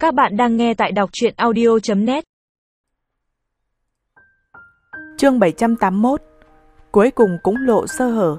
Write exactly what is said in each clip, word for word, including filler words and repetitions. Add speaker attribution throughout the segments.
Speaker 1: Các bạn đang nghe tại đọc truyện audio chấm net.
Speaker 2: Chương bảy trăm tám mươi mốt. Cuối cùng cũng lộ sơ hở.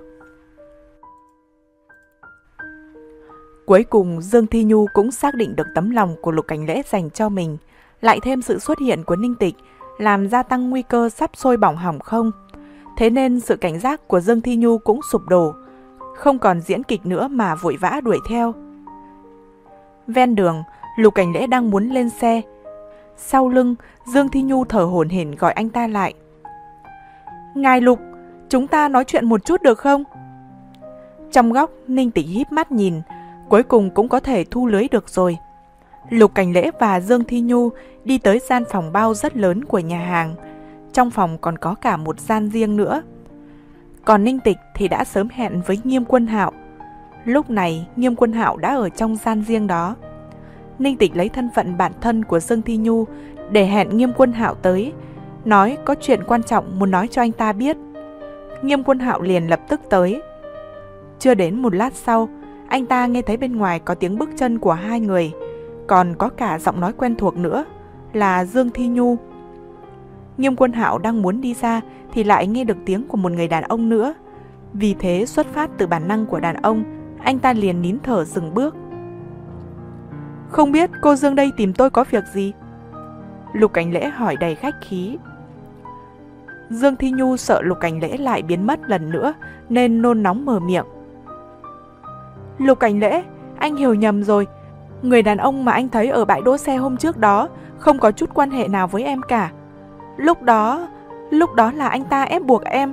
Speaker 2: Cuối cùng Dương Thi Nhu cũng xác định được tấm lòng của Lục Cảnh Lễ dành cho mình, lại thêm sự xuất hiện của Ninh Tịch làm gia tăng nguy cơ sắp sôi bỏng hỏng không. Thế nên sự cảnh giác của Dương Thi Nhu cũng sụp đổ, không còn diễn kịch nữa mà vội vã đuổi theo. Ven đường, Lục Cảnh Lễ đang muốn lên xe. Sau lưng, Dương Thi Nhu thở hổn hển gọi anh ta lại. Ngài Lục, chúng ta nói chuyện một chút được không? Trong góc, Ninh Tịch híp mắt nhìn, cuối cùng cũng có thể thu lưới được rồi. Lục Cảnh Lễ và Dương Thi Nhu đi tới gian phòng bao rất lớn của nhà hàng. Trong phòng còn có cả một gian riêng nữa. Còn Ninh Tịch thì đã sớm hẹn với Nghiêm Quân Hạo. Lúc này, Nghiêm Quân Hạo đã ở trong gian riêng đó. Ninh Tịch lấy thân phận bạn thân của Dương Thi Nhu để hẹn Nghiêm Quân Hạo tới, nói có chuyện quan trọng muốn nói cho anh ta biết. Nghiêm Quân Hạo liền lập tức tới. Chưa đến một lát sau, anh ta nghe thấy bên ngoài có tiếng bước chân của hai người, còn có cả giọng nói quen thuộc nữa, là Dương Thi Nhu. Nghiêm Quân Hạo đang muốn đi ra thì lại nghe được tiếng của một người đàn ông nữa. Vì thế xuất phát từ bản năng của đàn ông, anh ta liền nín thở dừng bước. Không biết cô Dương đây tìm tôi có việc gì? Lục Cảnh Lễ hỏi đầy khách khí. Dương Thi Nhu sợ Lục Cảnh Lễ lại biến mất lần nữa nên nôn nóng mở miệng. Lục Cảnh Lễ, anh hiểu nhầm rồi. Người đàn ông mà anh thấy ở bãi đỗ xe hôm trước đó không có chút quan hệ nào với em cả. Lúc đó, lúc đó là anh ta ép buộc em.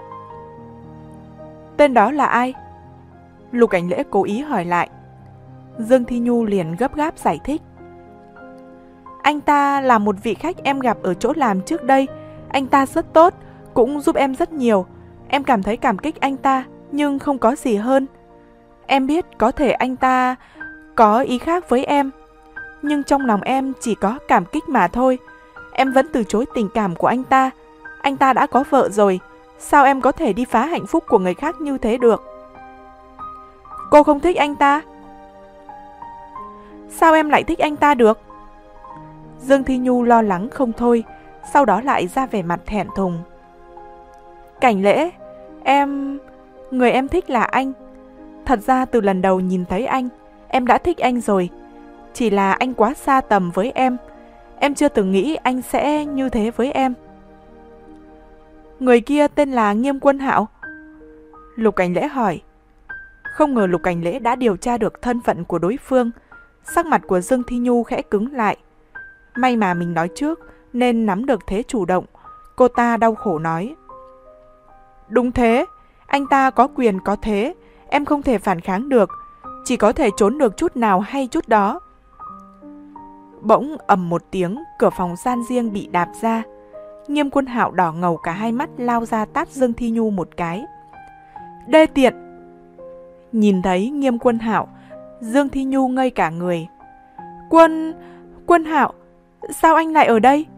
Speaker 2: Tên đó là ai? Lục Cảnh Lễ cố ý hỏi lại. Dương Thi Nhu liền gấp gáp giải thích. Anh ta là một vị khách em gặp ở chỗ làm trước đây. Anh ta rất tốt, cũng giúp em rất nhiều. Em cảm thấy cảm kích anh ta, nhưng không có gì hơn. Em biết có thể anh ta có ý khác với em, nhưng trong lòng em chỉ có cảm kích mà thôi. Em vẫn từ chối tình cảm của anh ta. Anh ta đã có vợ rồi, sao em có thể đi phá hạnh phúc của người khác như thế được? Cô không thích anh ta? Sao em lại thích anh ta được? Dương Thi Nhu lo lắng không thôi, sau đó lại ra vẻ mặt thẹn thùng. Cảnh Lễ, em... người em thích là anh. Thật ra từ lần đầu nhìn thấy anh, em đã thích anh rồi. Chỉ là anh quá xa tầm với em. Em chưa từng nghĩ anh sẽ như thế với em. Người kia tên là Nghiêm Quân Hạo? Lục Cảnh Lễ hỏi. Không ngờ Lục Cảnh Lễ đã điều tra được thân phận của đối phương. Sắc mặt của Dương Thi Nhu khẽ cứng lại. May mà mình nói trước nên nắm được thế chủ động. Cô ta đau khổ nói. Đúng thế, anh ta có quyền có thế. Em không thể phản kháng được, chỉ có thể trốn được chút nào hay chút đó. Bỗng ầm một tiếng, cửa phòng gian riêng bị đạp ra. Nghiêm Quân Hạo đỏ ngầu cả hai mắt lao ra tát Dương Thi Nhu một cái. Đê tiện! Nhìn thấy Nghiêm Quân Hạo, Dương Thi Nhu ngây cả người. Quân... Quân Hạo, sao anh lại ở đây?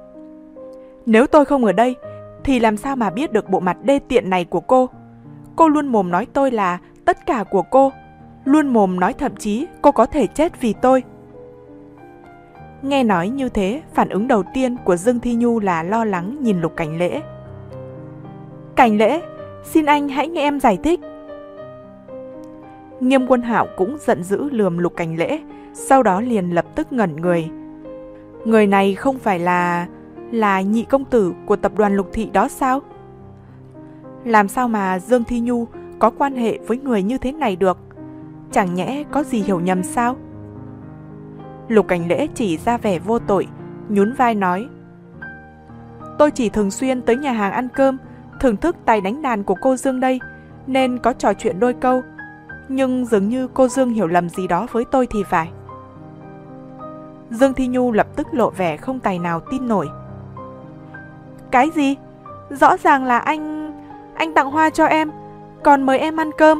Speaker 2: Nếu tôi không ở đây, thì làm sao mà biết được bộ mặt đê tiện này của cô? Cô luôn mồm nói tôi là tất cả của cô. Luôn mồm nói thậm chí cô có thể chết vì tôi. Nghe nói như thế, phản ứng đầu tiên của Dương Thi Nhu là lo lắng nhìn Lục Cảnh Lễ. Cảnh Lễ, xin anh hãy nghe em giải thích. Nghiêm Quân Hạo cũng giận dữ lườm Lục Cảnh Lễ, sau đó liền lập tức ngẩn người. Người này không phải là... là nhị công tử của tập đoàn Lục Thị đó sao? Làm sao mà Dương Thi Nhu có quan hệ với người như thế này được? Chẳng nhẽ có gì hiểu nhầm sao? Lục Cảnh Lễ chỉ ra vẻ vô tội, nhún vai nói. Tôi chỉ thường xuyên tới nhà hàng ăn cơm, thưởng thức tài đánh đàn của cô Dương đây, nên có trò chuyện đôi câu. Nhưng dường như cô Dương hiểu lầm gì đó với tôi thì phải. Dương Thi Nhu lập tức lộ vẻ không tài nào tin nổi. Cái gì? Rõ ràng là anh... anh tặng hoa cho em, còn mời em ăn cơm.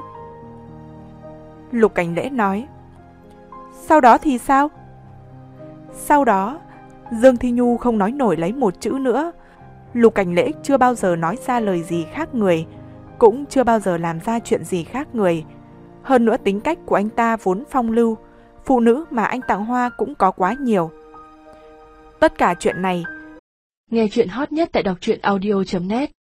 Speaker 2: Lục Cảnh Lễ nói. Sau đó thì sao? Sau đó, Dương Thi Nhu không nói nổi lấy một chữ nữa. Lục Cảnh Lễ chưa bao giờ nói ra lời gì khác người, cũng chưa bao giờ làm ra chuyện gì khác người. Hơn nữa tính cách của anh ta vốn phong lưu, phụ nữ mà anh tặng hoa cũng có quá nhiều. Tất cả chuyện này.
Speaker 1: Nghe chuyện hot nhất tại đọc truyện audio chấm net